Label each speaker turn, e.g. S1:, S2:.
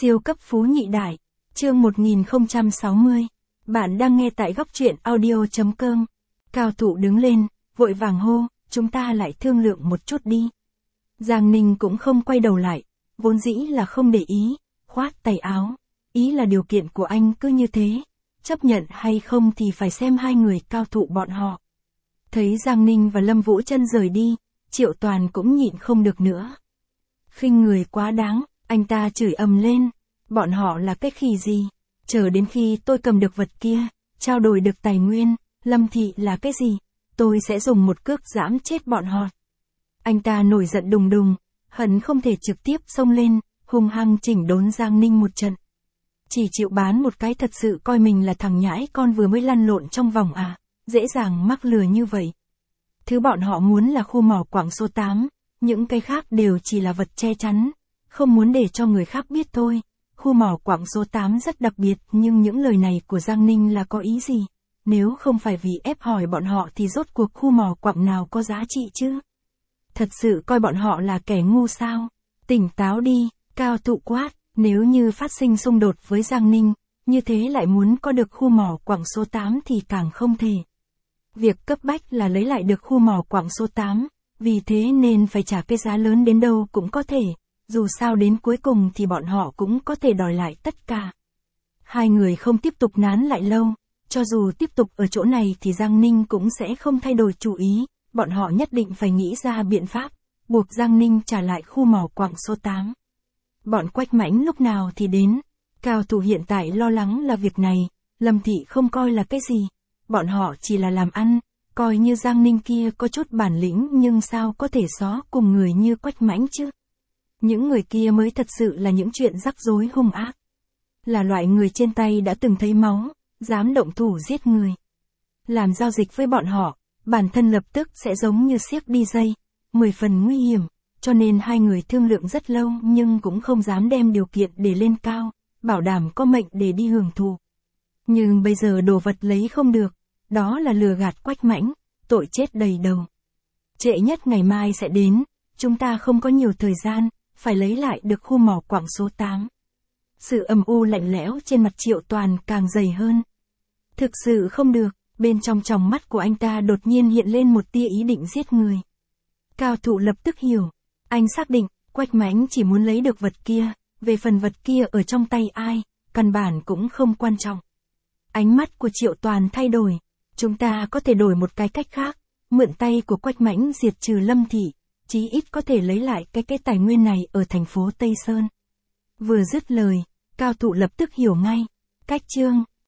S1: Siêu cấp phú nhị đại. Chương 1060. Bạn đang nghe tại góc truyện audio.com. Cao thủ đứng lên, vội vàng hô, chúng ta lại thương lượng một chút đi. Giang Ninh cũng không quay đầu lại, vốn dĩ là không để ý, khoát tay áo. Ý là điều kiện của anh cứ như thế, chấp nhận hay không thì phải xem hai người cao thủ bọn họ. Thấy Giang Ninh và Lâm Vũ Trân rời đi, Triệu Toàn cũng nhịn không được nữa. Khinh người quá đáng, anh ta chửi ầm lên, bọn họ là cái khỉ gì? Chờ đến khi tôi cầm được vật kia, trao đổi được tài nguyên, Lâm thị là cái gì? Tôi sẽ dùng một cước giẫm chết bọn họ. Anh ta nổi giận đùng đùng, hận không thể trực tiếp xông lên, hung hăng chỉnh đốn Giang Ninh một trận. Chỉ chịu bán một cái thật sự coi mình là thằng nhãi con vừa mới lăn lộn trong vòng à, dễ dàng mắc lừa như vậy. Thứ bọn họ muốn là khu mỏ quặng số 8, những cái khác đều chỉ là vật che chắn, không muốn để cho người khác biết thôi. Khu mỏ quặng số 8 rất đặc biệt, nhưng những lời này của Giang Ninh là có ý gì? Nếu không phải vì ép hỏi bọn họ thì rốt cuộc khu mỏ quặng nào có giá trị chứ? Thật sự coi bọn họ là kẻ ngu sao? Tỉnh táo đi, Cao thủ quát, nếu như phát sinh xung đột với Giang Ninh, như thế lại muốn có được khu mỏ quặng số 8 thì càng không thể. Việc cấp bách là lấy lại được khu mỏ quặng số 8, vì thế nên phải trả cái giá lớn đến đâu cũng có thể, dù sao đến cuối cùng thì bọn họ cũng có thể đòi lại tất cả. Hai người không tiếp tục nán lại lâu, cho dù tiếp tục ở chỗ này thì Giang Ninh cũng sẽ không thay đổi chủ ý, bọn họ nhất định phải nghĩ ra biện pháp, buộc Giang Ninh trả lại khu mỏ quặng số 8. Bọn Quách Mãnh lúc nào thì đến, Cao thủ hiện tại lo lắng là việc này, Lâm thị không coi là cái gì, bọn họ chỉ là làm ăn, coi như Giang Ninh kia có chút bản lĩnh nhưng sao có thể xó cùng người như Quách Mãnh chứ. Những người kia mới thật sự là những chuyện rắc rối hung ác. Là loại người trên tay đã từng thấy máu, dám động thủ giết người. Làm giao dịch với bọn họ, bản thân lập tức sẽ giống như xiếc đi dây, 10 phần nguy hiểm, cho nên hai người thương lượng rất lâu nhưng cũng không dám đem điều kiện để lên cao, bảo đảm có mệnh để đi hưởng thụ. Nhưng bây giờ đồ vật lấy không được, đó là lừa gạt Quách Mãnh, tội chết đầy đầu. Trễ nhất ngày mai sẽ đến, chúng ta không có nhiều thời gian, phải lấy lại được khu mỏ quặng số 8. Sự âm u lạnh lẽo trên mặt Triệu Toàn càng dày hơn. Thực sự không được, bên trong tròng mắt của anh ta đột nhiên hiện lên một tia ý định giết người. Cao thủ lập tức hiểu, anh xác định, Quách Mãnh chỉ muốn lấy được vật kia, về phần vật kia ở trong tay ai, căn bản cũng không quan trọng. Ánh mắt của Triệu Toàn thay đổi, chúng ta có thể đổi một cái cách khác, mượn tay của Quách Mãnh diệt trừ Lâm thị, chí ít có thể lấy lại cái tài nguyên này ở thành phố Tây Sơn. Vừa dứt lời, Cao thủ lập tức hiểu ngay, cách chương,